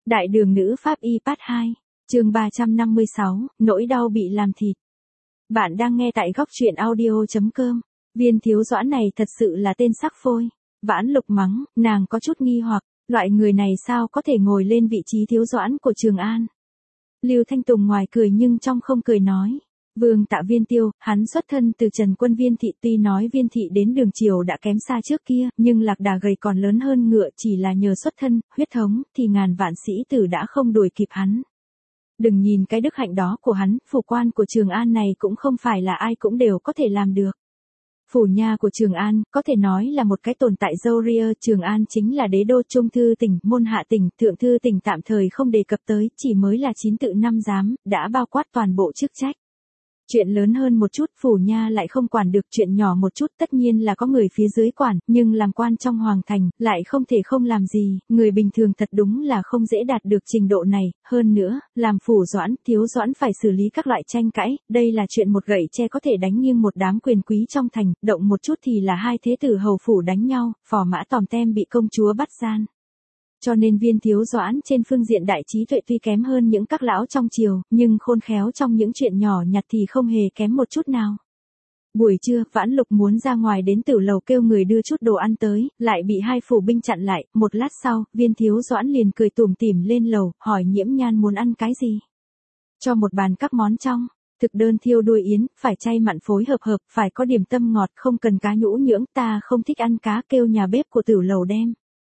Đại đường nữ pháp y part 2, chương 356, nỗi đau bị làm thịt. Bạn đang nghe tại góc truyện audio.com. Viên Thiếu Doãn này thật sự là tên sắc phôi. Vãn Lục mắng, nàng có chút nghi hoặc, loại người này sao có thể ngồi lên vị trí Thiếu Doãn của Trường An. Lưu Thanh Tùng ngoài cười nhưng trong không cười nói. Vương Tạ Viên Tiêu, hắn xuất thân từ Trần Quân Viên Thị, tuy nói Viên Thị đến đường triều đã kém xa trước kia, nhưng lạc đà gầy còn lớn hơn ngựa, chỉ là nhờ xuất thân, huyết thống, thì ngàn vạn sĩ tử đã không đuổi kịp hắn. Đừng nhìn cái đức hạnh đó của hắn, phủ quan của Trường An này cũng không phải là ai cũng đều có thể làm được. Phủ nha của Trường An, có thể nói là một cái tồn tại dâu ria. Trường An chính là đế đô, trung thư tỉnh, môn hạ tỉnh, thượng thư tỉnh tạm thời không đề cập tới, chỉ mới là 9 tự 5 giám, đã bao quát toàn bộ chức trách. Chuyện lớn hơn một chút phủ nha lại không quản được, chuyện nhỏ một chút tất nhiên là có người phía dưới quản, nhưng làm quan trong hoàng thành, lại không thể không làm gì, người bình thường thật đúng là không dễ đạt được trình độ này. Hơn nữa, làm phủ Doãn, Thiếu Doãn phải xử lý các loại tranh cãi, đây là chuyện một gậy tre có thể đánh nghiêng một đám quyền quý trong thành, động một chút thì là hai thế tử hầu phủ đánh nhau, phò mã Tòm Tem bị công chúa bắt gian. Cho nên Viên Thiếu Doãn trên phương diện đại trí tuệ tuy kém hơn những các lão trong triều, nhưng khôn khéo trong những chuyện nhỏ nhặt thì không hề kém một chút nào. Buổi trưa, Vãn Lục muốn ra ngoài đến tử lầu kêu người đưa chút đồ ăn tới, lại bị hai phủ binh chặn lại. Một lát sau, Viên Thiếu Doãn liền cười tủm tỉm lên lầu, hỏi Nhiễm Nhan muốn ăn cái gì. Cho một bàn các món trong, thực đơn thiêu đuôi yến, phải chay mặn phối hợp, phải có điểm tâm ngọt, không cần cá nhũ nhưỡng, ta không thích ăn cá, kêu nhà bếp của tử lầu đem.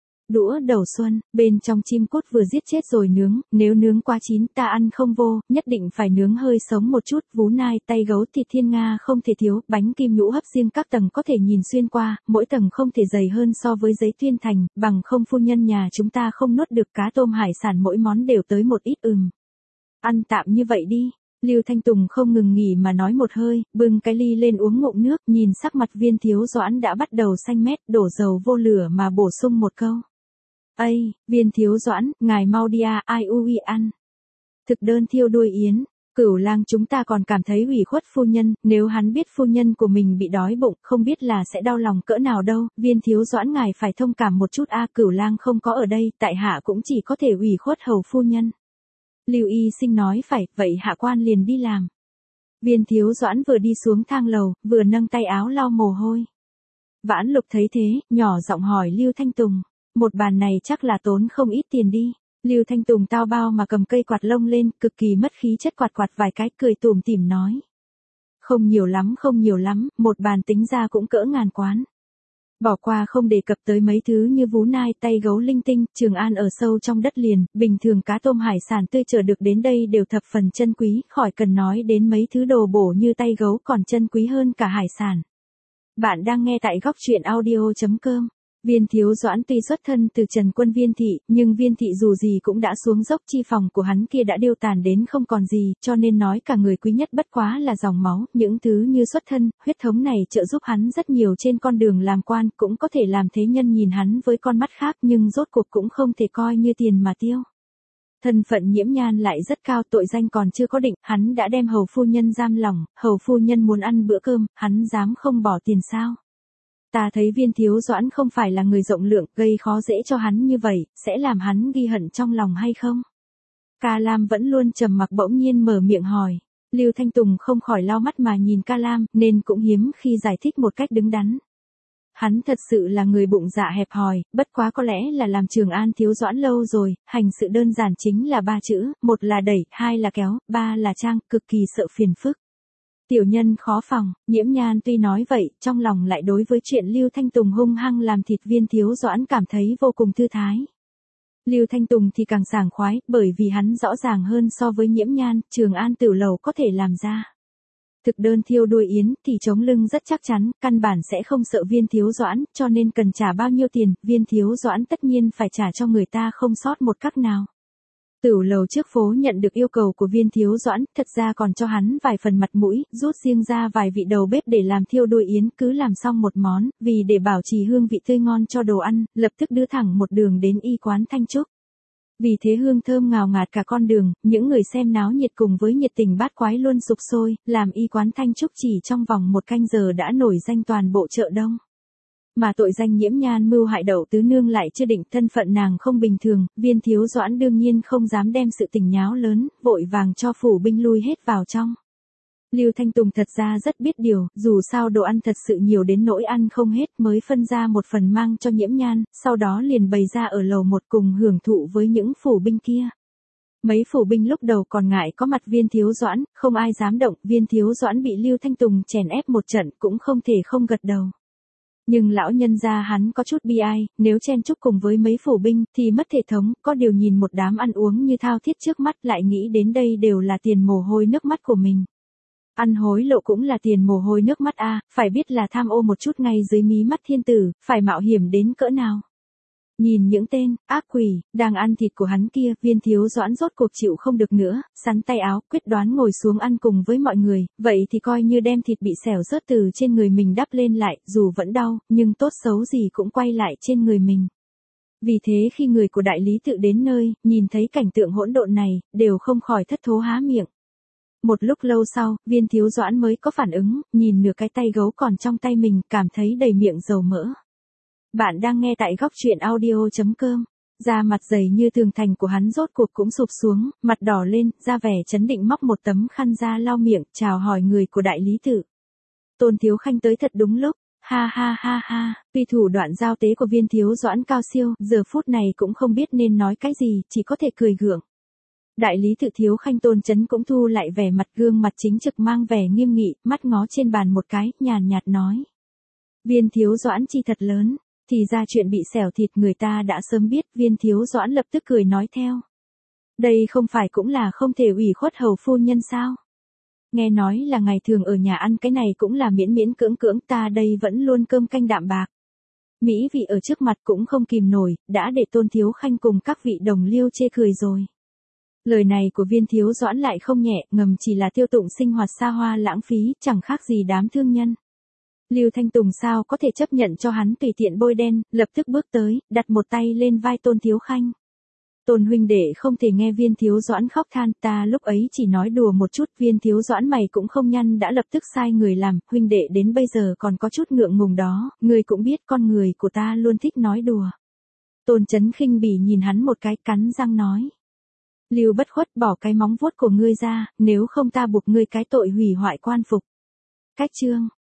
Đũa đầu xuân, bên trong chim cút vừa giết chết rồi nướng, nếu nướng quá chín ta ăn không vô, nhất định phải nướng hơi sống một chút, vú nai, tay gấu, thịt thiên nga không thể thiếu, bánh kim nhũ hấp riêng các tầng có thể nhìn xuyên qua, mỗi tầng không thể dày hơn so với giấy tuyên thành, bằng không phu nhân nhà chúng ta không nuốt được. Cá tôm hải sản mỗi món đều tới một ít. Ăn tạm như vậy đi. Lưu Thanh Tùng không ngừng nghỉ mà nói một hơi, bưng cái ly lên uống ngụm nước, nhìn sắc mặt Viên Thiếu Doãn đã bắt đầu xanh mét, đổ dầu vô lửa mà bổ sung một câu. Ây, Viên Thiếu Doãn, ngài mau đi à, ai ui ăn. Thực đơn thiêu đuôi yến, Cửu Lang chúng ta còn cảm thấy ủy khuất phu nhân, nếu hắn biết phu nhân của mình bị đói bụng, không biết là sẽ đau lòng cỡ nào đâu. Viên Thiếu Doãn ngài phải thông cảm một chút a, Cửu Lang không có ở đây, tại hạ cũng chỉ có thể ủy khuất hầu phu nhân. Lưu Y Sinh nói phải, vậy hạ quan liền đi làm. Viên Thiếu Doãn vừa đi xuống thang lầu, vừa nâng tay áo lau mồ hôi. Vãn Lục thấy thế, nhỏ giọng hỏi Lưu Thanh Tùng. Một bàn này chắc là tốn không ít tiền đi. Lưu Thanh Tùng tao bao mà cầm cây quạt lông lên, cực kỳ mất khí chất quạt vài cái, cười tủm tỉm nói. Không nhiều lắm, một bàn tính ra cũng cỡ ngàn quán. Bỏ qua không đề cập tới mấy thứ như vú nai, tay gấu linh tinh, Trường An ở sâu trong đất liền, bình thường cá tôm hải sản tươi chở được đến đây đều thập phần chân quý, khỏi cần nói đến mấy thứ đồ bổ như tay gấu còn chân quý hơn cả hải sản. Bạn đang nghe tại góc truyện audio.com. Viên Thiếu Doãn tuy xuất thân từ Trần Quân Viên Thị, nhưng Viên Thị dù gì cũng đã xuống dốc, chi phòng của hắn kia đã điêu tàn đến không còn gì, cho nên nói cả người quý nhất bất quá là dòng máu, những thứ như xuất thân, huyết thống này trợ giúp hắn rất nhiều trên con đường làm quan, cũng có thể làm thế nhân nhìn hắn với con mắt khác, nhưng rốt cuộc cũng không thể coi như tiền mà tiêu. Thân phận Nhiễm Nhan lại rất cao, tội danh còn chưa có định, hắn đã đem hầu phu nhân giam lỏng, hầu phu nhân muốn ăn bữa cơm, hắn dám không bỏ tiền sao? Ta thấy Viên Thiếu Doãn không phải là người rộng lượng, gây khó dễ cho hắn như vậy, sẽ làm hắn ghi hận trong lòng hay không? Ca Lam vẫn luôn trầm mặc bỗng nhiên mở miệng hỏi. Lưu Thanh Tùng không khỏi lau mắt mà nhìn Ca Lam, nên cũng hiếm khi giải thích một cách đứng đắn. Hắn thật sự là người bụng dạ hẹp hòi, bất quá có lẽ là làm Trường An Thiếu Doãn lâu rồi, hành sự đơn giản chính là 3 chữ, 1 là đẩy, 2 là kéo, 3 là trang, cực kỳ sợ phiền phức. Tiểu nhân khó phòng. Nhiễm Nhan tuy nói vậy, trong lòng lại đối với chuyện Lưu Thanh Tùng hung hăng làm thịt Viên Thiếu Doãn cảm thấy vô cùng thư thái. Lưu Thanh Tùng thì càng sảng khoái, bởi vì hắn rõ ràng hơn so với Nhiễm Nhan, Trường An tử lầu có thể làm ra. Thực đơn thiêu đuôi yến thì chống lưng rất chắc chắn, căn bản sẽ không sợ Viên Thiếu Doãn, cho nên cần trả bao nhiêu tiền, Viên Thiếu Doãn tất nhiên phải trả cho người ta không sót một cắc nào. Tửu lầu trước phố nhận được yêu cầu của Viên Thiếu Doãn, thật ra còn cho hắn vài phần mặt mũi, rút riêng ra vài vị đầu bếp để làm thiêu đuôi yến, cứ làm xong một món, vì để bảo trì hương vị tươi ngon cho đồ ăn, lập tức đưa thẳng một đường đến y quán Thanh Trúc. Vì thế hương thơm ngào ngạt cả con đường, những người xem náo nhiệt cùng với nhiệt tình bát quái luôn sục sôi, làm y quán Thanh Trúc chỉ trong vòng 1 canh giờ đã nổi danh toàn bộ chợ Đông. Mà tội danh Nhiễm Nhan mưu hại Đậu Tứ Nương lại chưa định, thân phận nàng không bình thường, Viên Thiếu Doãn đương nhiên không dám đem sự tình nháo lớn, vội vàng cho phủ binh lui hết vào trong. Lưu Thanh Tùng thật ra rất biết điều, dù sao đồ ăn thật sự nhiều đến nỗi ăn không hết, mới phân ra một phần mang cho Nhiễm Nhan, sau đó liền bày ra ở lầu một cùng hưởng thụ với những phủ binh kia. Mấy phủ binh lúc đầu còn ngại có mặt Viên Thiếu Doãn, không ai dám động, Viên Thiếu Doãn bị Lưu Thanh Tùng chèn ép một trận cũng không thể không gật đầu. Nhưng lão nhân gia hắn có chút bi ai, nếu chen chúc cùng với mấy phủ binh thì mất thể thống, có điều nhìn một đám ăn uống như thao thiết trước mắt lại nghĩ đến đây đều là tiền mồ hôi nước mắt của mình. Ăn hối lộ cũng là tiền mồ hôi nước mắt a, phải biết là tham ô một chút ngay dưới mí mắt thiên tử, phải mạo hiểm đến cỡ nào. Nhìn những tên ác quỷ đang ăn thịt của hắn kia, Viên Thiếu Doãn rốt cuộc chịu không được nữa, sắn tay áo, quyết đoán ngồi xuống ăn cùng với mọi người, vậy thì coi như đem thịt bị xẻo rớt từ trên người mình đắp lên lại, dù vẫn đau, nhưng tốt xấu gì cũng quay lại trên người mình. Vì thế khi người của đại lý tự đến nơi, nhìn thấy cảnh tượng hỗn độn này, đều không khỏi thất thố há miệng. Một lúc lâu sau, Viên Thiếu Doãn mới có phản ứng, nhìn nửa cái tay gấu còn trong tay mình, cảm thấy đầy miệng dầu mỡ. Bạn đang nghe tại góc truyện audio.com. Da mặt dày như tường thành của hắn rốt cuộc cũng sụp xuống, mặt đỏ lên, ra vẻ chấn định móc một tấm khăn ra lau miệng, chào hỏi người của đại lý tự. Tôn Thiếu Khanh tới thật đúng lúc, ha ha ha ha, tuy thủ đoạn giao tế của Viên Thiếu Doãn cao siêu, giờ phút này cũng không biết nên nói cái gì, chỉ có thể cười gượng. Đại lý tự Thiếu Khanh Tôn Chấn cũng thu lại vẻ mặt, gương mặt chính trực mang vẻ nghiêm nghị, mắt ngó trên bàn một cái, nhàn nhạt nói. Viên Thiếu Doãn chi thật lớn. Thì ra chuyện bị xẻo thịt người ta đã sớm biết, Viên Thiếu Doãn lập tức cười nói theo. Đây không phải cũng là không thể ủy khuất hầu phu nhân sao? Nghe nói là ngày thường ở nhà ăn cái này cũng là miễn miễn cưỡng cưỡng, ta đây vẫn luôn cơm canh đạm bạc. Mỹ vị ở trước mặt cũng không kìm nổi, đã để Tôn Thiếu Khanh cùng các vị đồng liêu chê cười rồi. Lời này của Viên Thiếu Doãn lại không nhẹ, ngầm chỉ là tiêu tụng sinh hoạt xa hoa lãng phí, chẳng khác gì đám thương nhân. Lưu Thanh Tùng sao có thể chấp nhận cho hắn tùy tiện bôi đen, lập tức bước tới, đặt một tay lên vai Tôn Thiếu Khanh. Tôn huynh đệ không thể nghe Viên Thiếu Doãn khóc than, ta lúc ấy chỉ nói đùa một chút, Viên Thiếu Doãn mày cũng không nhăn đã lập tức sai người làm, huynh đệ đến bây giờ còn có chút ngượng ngùng đó, người cũng biết con người của ta luôn thích nói đùa. Tôn Chấn khinh bỉ nhìn hắn một cái, cắn răng nói. Lưu Bất Khuất, bỏ cái móng vuốt của ngươi ra, nếu không ta buộc ngươi cái tội hủy hoại quan phục. Cách chương